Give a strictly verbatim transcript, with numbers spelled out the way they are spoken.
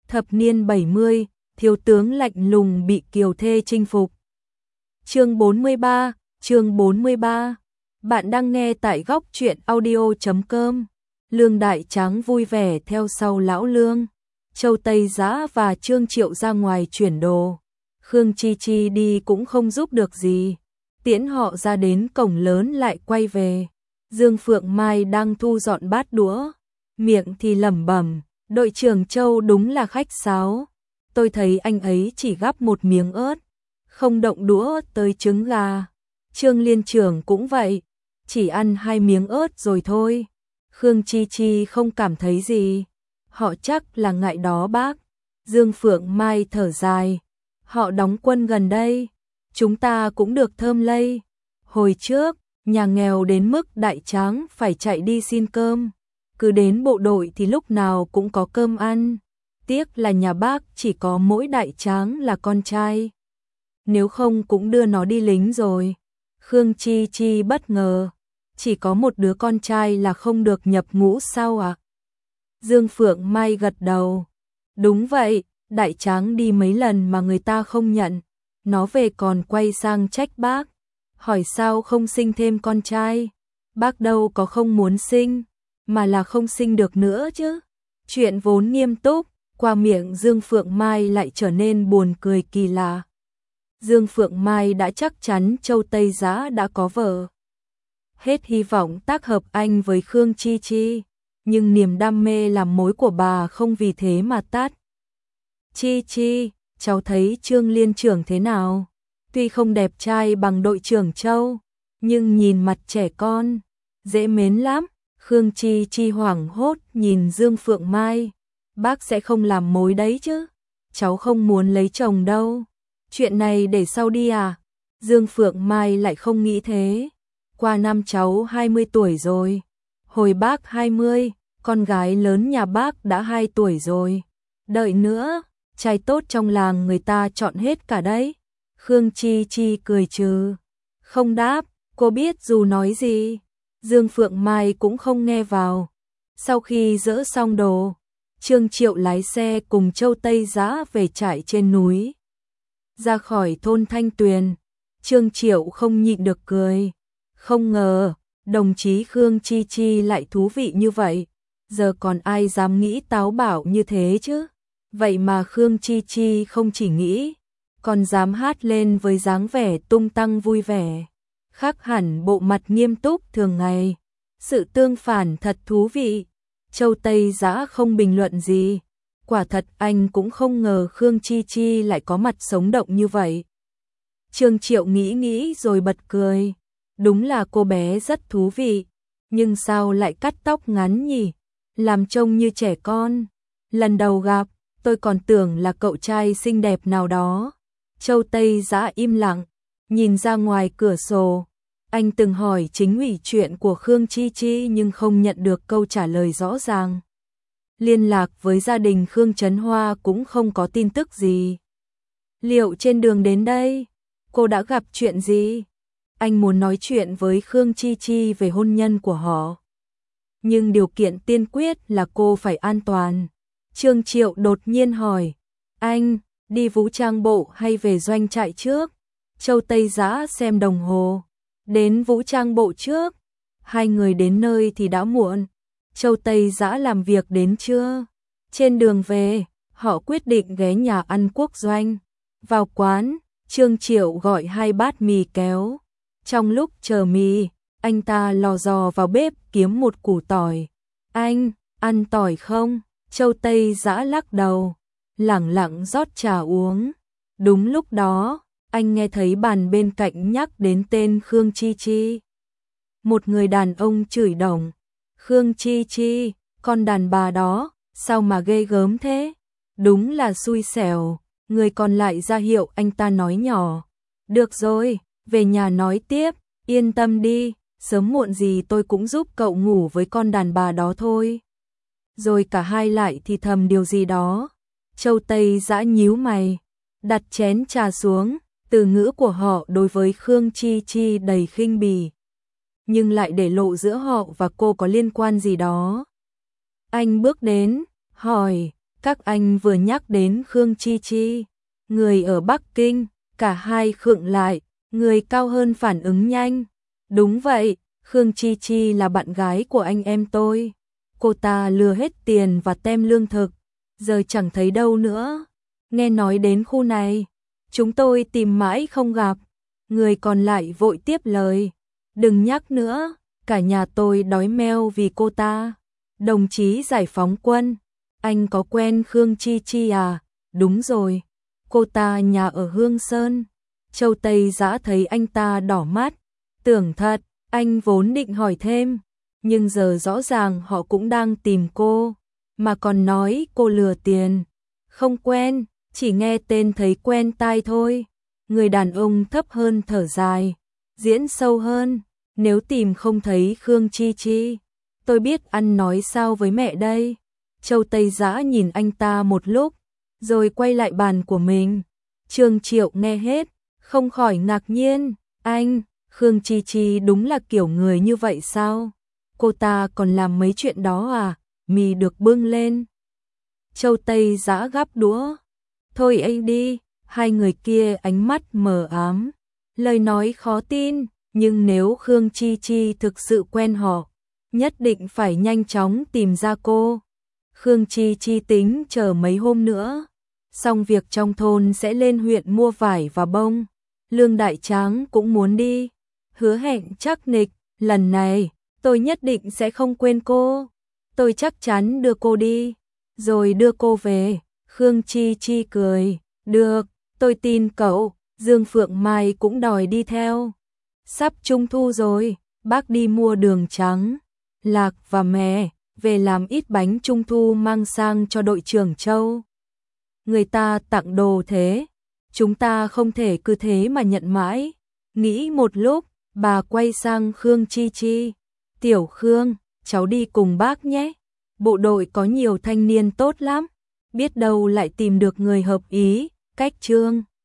Thập niên bảy mươi, thiếu tướng lạnh lùng bị kiều thê chinh phục. Chương bốn mươi ba, chương bốn mươi ba. Bạn đang nghe tại góc truyện audio chấm com. Lương Đại Tráng vui vẻ theo sau lão Lương. Châu Tây Giã và Trương Triệu ra ngoài chuyển đồ. Khương Chi Chi đi cũng không giúp được gì. Tiễn họ ra đến cổng lớn lại quay về. Dương Phượng Mai đang thu dọn bát đũa, miệng thì lẩm bẩm, đội trưởng Châu đúng là khách sáo. Tôi thấy anh ấy chỉ gắp một miếng ớt, không động đũa tới trứng gà. Trương Liên trưởng cũng vậy, chỉ ăn hai miếng ớt rồi thôi. Khương Chi Chi không cảm thấy gì, họ chắc là ngại đó bác. Dương Phượng Mai thở dài, họ đóng quân gần đây, chúng ta cũng được thơm lây. Hồi trước, nhà nghèo đến mức Đại Tráng phải chạy đi xin cơm, cứ đến bộ đội thì lúc nào cũng có cơm ăn. Tiếc là nhà bác chỉ có mỗi Đại Tráng là con trai, nếu không cũng đưa nó đi lính rồi. Khương Chi Chi bất ngờ, chỉ có một đứa con trai là không được nhập ngũ sao ạ? À? Dương Phượng Mai gật đầu, đúng vậy, Đại Tráng đi mấy lần mà người ta không nhận, nó về còn quay sang trách bác, hỏi sao không sinh thêm con trai. Bác đâu có không muốn sinh, mà là không sinh được nữa chứ. Chuyện vốn nghiêm túc, qua miệng Dương Phượng Mai lại trở nên buồn cười kỳ lạ. Dương Phượng Mai đã chắc chắn Châu Tây Giã đã có vợ. Hết hy vọng tác hợp anh với Khương Chi Chi, nhưng niềm đam mê làm mối của bà không vì thế mà tắt. Chi Chi, cháu thấy Trương Liên trưởng thế nào? Tuy không đẹp trai bằng đội trưởng Châu, nhưng nhìn mặt trẻ con, dễ mến lắm. Khương Chi Chi hoảng hốt nhìn Dương Phượng Mai. Bác sẽ không làm mối đấy chứ? Cháu không muốn lấy chồng đâu. Chuyện này để sau đi à? Dương Phượng Mai lại không nghĩ thế. Qua năm cháu hai mươi tuổi rồi. Hồi bác hai mươi, con gái lớn nhà bác đã hai tuổi rồi. Đợi nữa, trai tốt trong làng người ta chọn hết cả đấy. Khương Chi Chi cười trừ, không đáp, cô biết dù nói gì, Dương Phượng Mai cũng không nghe vào. Sau khi dỡ xong đồ, Trương Triệu lái xe cùng Châu Tây Giã về trại trên núi. Ra khỏi thôn Thanh Tuyền, Trương Triệu không nhịn được cười, không ngờ, đồng chí Khương Chi Chi lại thú vị như vậy, giờ còn ai dám nghĩ táo bạo như thế chứ. Vậy mà Khương Chi Chi không chỉ nghĩ, còn dám hát lên với dáng vẻ tung tăng vui vẻ, khác hẳn bộ mặt nghiêm túc thường ngày. Sự tương phản thật thú vị. Châu Tây Giã không bình luận gì, quả thật anh cũng không ngờ Khương Chi Chi lại có mặt sống động như vậy. Trương Triệu nghĩ nghĩ rồi bật cười, đúng là cô bé rất thú vị, nhưng sao lại cắt tóc ngắn nhỉ, làm trông như trẻ con. Lần đầu gặp, tôi còn tưởng là cậu trai xinh đẹp nào đó. Châu Tây Giã im lặng, nhìn ra ngoài cửa sổ. Anh từng hỏi chính ủy chuyện của Khương Chi Chi nhưng không nhận được câu trả lời rõ ràng. Liên lạc với gia đình Khương Trấn Hoa cũng không có tin tức gì. Liệu trên đường đến đây, cô đã gặp chuyện gì? Anh muốn nói chuyện với Khương Chi Chi về hôn nhân của họ. Nhưng điều kiện tiên quyết là cô phải an toàn. Trương Triệu đột nhiên hỏi, anh, đi vũ trang bộ hay về doanh trại trước? Châu Tây Giã xem đồng hồ, đến vũ trang bộ trước. Hai người đến nơi thì đã muộn. Châu Tây Giã làm việc đến trưa. Trên đường về, họ quyết định ghé nhà ăn quốc doanh. Vào quán, Trương Triệu gọi hai bát mì kéo. Trong lúc chờ mì, anh ta lò dò vào bếp kiếm một củ tỏi. Anh, ăn tỏi không? Châu Tây Giã lắc đầu, lẳng lặng rót trà uống. Đúng lúc đó, anh nghe thấy bàn bên cạnh nhắc đến tên Khương Chi Chi. Một người đàn ông chửi đồng, Khương Chi Chi, con đàn bà đó, sao mà ghê gớm thế? Đúng là xui xẻo. Người còn lại ra hiệu anh ta nói nhỏ, được rồi, về nhà nói tiếp, yên tâm đi, sớm muộn gì tôi cũng giúp cậu ngủ với con đàn bà đó thôi. Rồi cả hai lại thì thầm điều gì đó. Châu Tây Giã nhíu mày, đặt chén trà xuống. Từ ngữ của họ đối với Khương Chi Chi đầy khinh bỉ, nhưng lại để lộ giữa họ và cô có liên quan gì đó. Anh bước đến, hỏi, Các anh vừa nhắc đến Khương Chi Chi, người ở Bắc Kinh, cả hai khựng lại, người cao hơn phản ứng nhanh. Đúng vậy, Khương Chi Chi là bạn gái của anh em tôi. Cô ta lừa hết tiền và tem lương thực, giờ chẳng thấy đâu nữa. Nghe nói đến khu này, chúng tôi tìm mãi không gặp. Người còn lại vội tiếp lời, đừng nhắc nữa, cả nhà tôi đói meo vì cô ta. Đồng chí giải phóng quân, anh có quen Khương Chi Chi à? Đúng rồi, cô ta nhà ở Hương Sơn. Châu Tây Dã thấy anh ta đỏ mắt, tưởng thật, anh vốn định hỏi thêm, nhưng giờ rõ ràng họ cũng đang tìm cô, mà còn nói cô lừa tiền. Không quen, chỉ nghe tên thấy quen tai thôi. Người đàn ông thấp hơn thở dài, diễn sâu hơn, nếu tìm không thấy Khương Chi Chi, tôi biết ăn nói sao với mẹ đây. Châu Tây Dã nhìn anh ta một lúc, rồi quay lại bàn của mình. Trương Triệu nghe hết, không khỏi ngạc nhiên, anh, Khương Chi Chi đúng là kiểu người như vậy sao? Cô ta còn làm mấy chuyện đó à? Mì được bưng lên. Châu Tây Dã gắp đũa. Thôi anh đi, hai người kia ánh mắt mờ ám. Lời nói khó tin, nhưng nếu Khương Chi Chi thực sự quen họ, nhất định phải nhanh chóng tìm ra cô. Khương Chi Chi tính chờ mấy hôm nữa, xong việc trong thôn sẽ lên huyện mua vải và bông. Lương Đại Tráng cũng muốn đi, hứa hẹn chắc nịch, lần này tôi nhất định sẽ không quên cô. Tôi chắc chắn đưa cô đi, rồi đưa cô về. Khương Chi Chi cười, được, tôi tin cậu. Dương Phượng Mai cũng đòi đi theo. Sắp trung thu rồi, bác đi mua đường trắng, lạc và mè, về làm ít bánh trung thu mang sang cho đội trưởng Châu. Người ta tặng đồ thế, chúng ta không thể cứ thế mà nhận mãi. Nghĩ một lúc, bà quay sang Khương Chi Chi. Tiểu Khương, cháu đi cùng bác nhé. Bộ đội có nhiều thanh niên tốt lắm, biết đâu lại tìm được người hợp ý. Cách Trương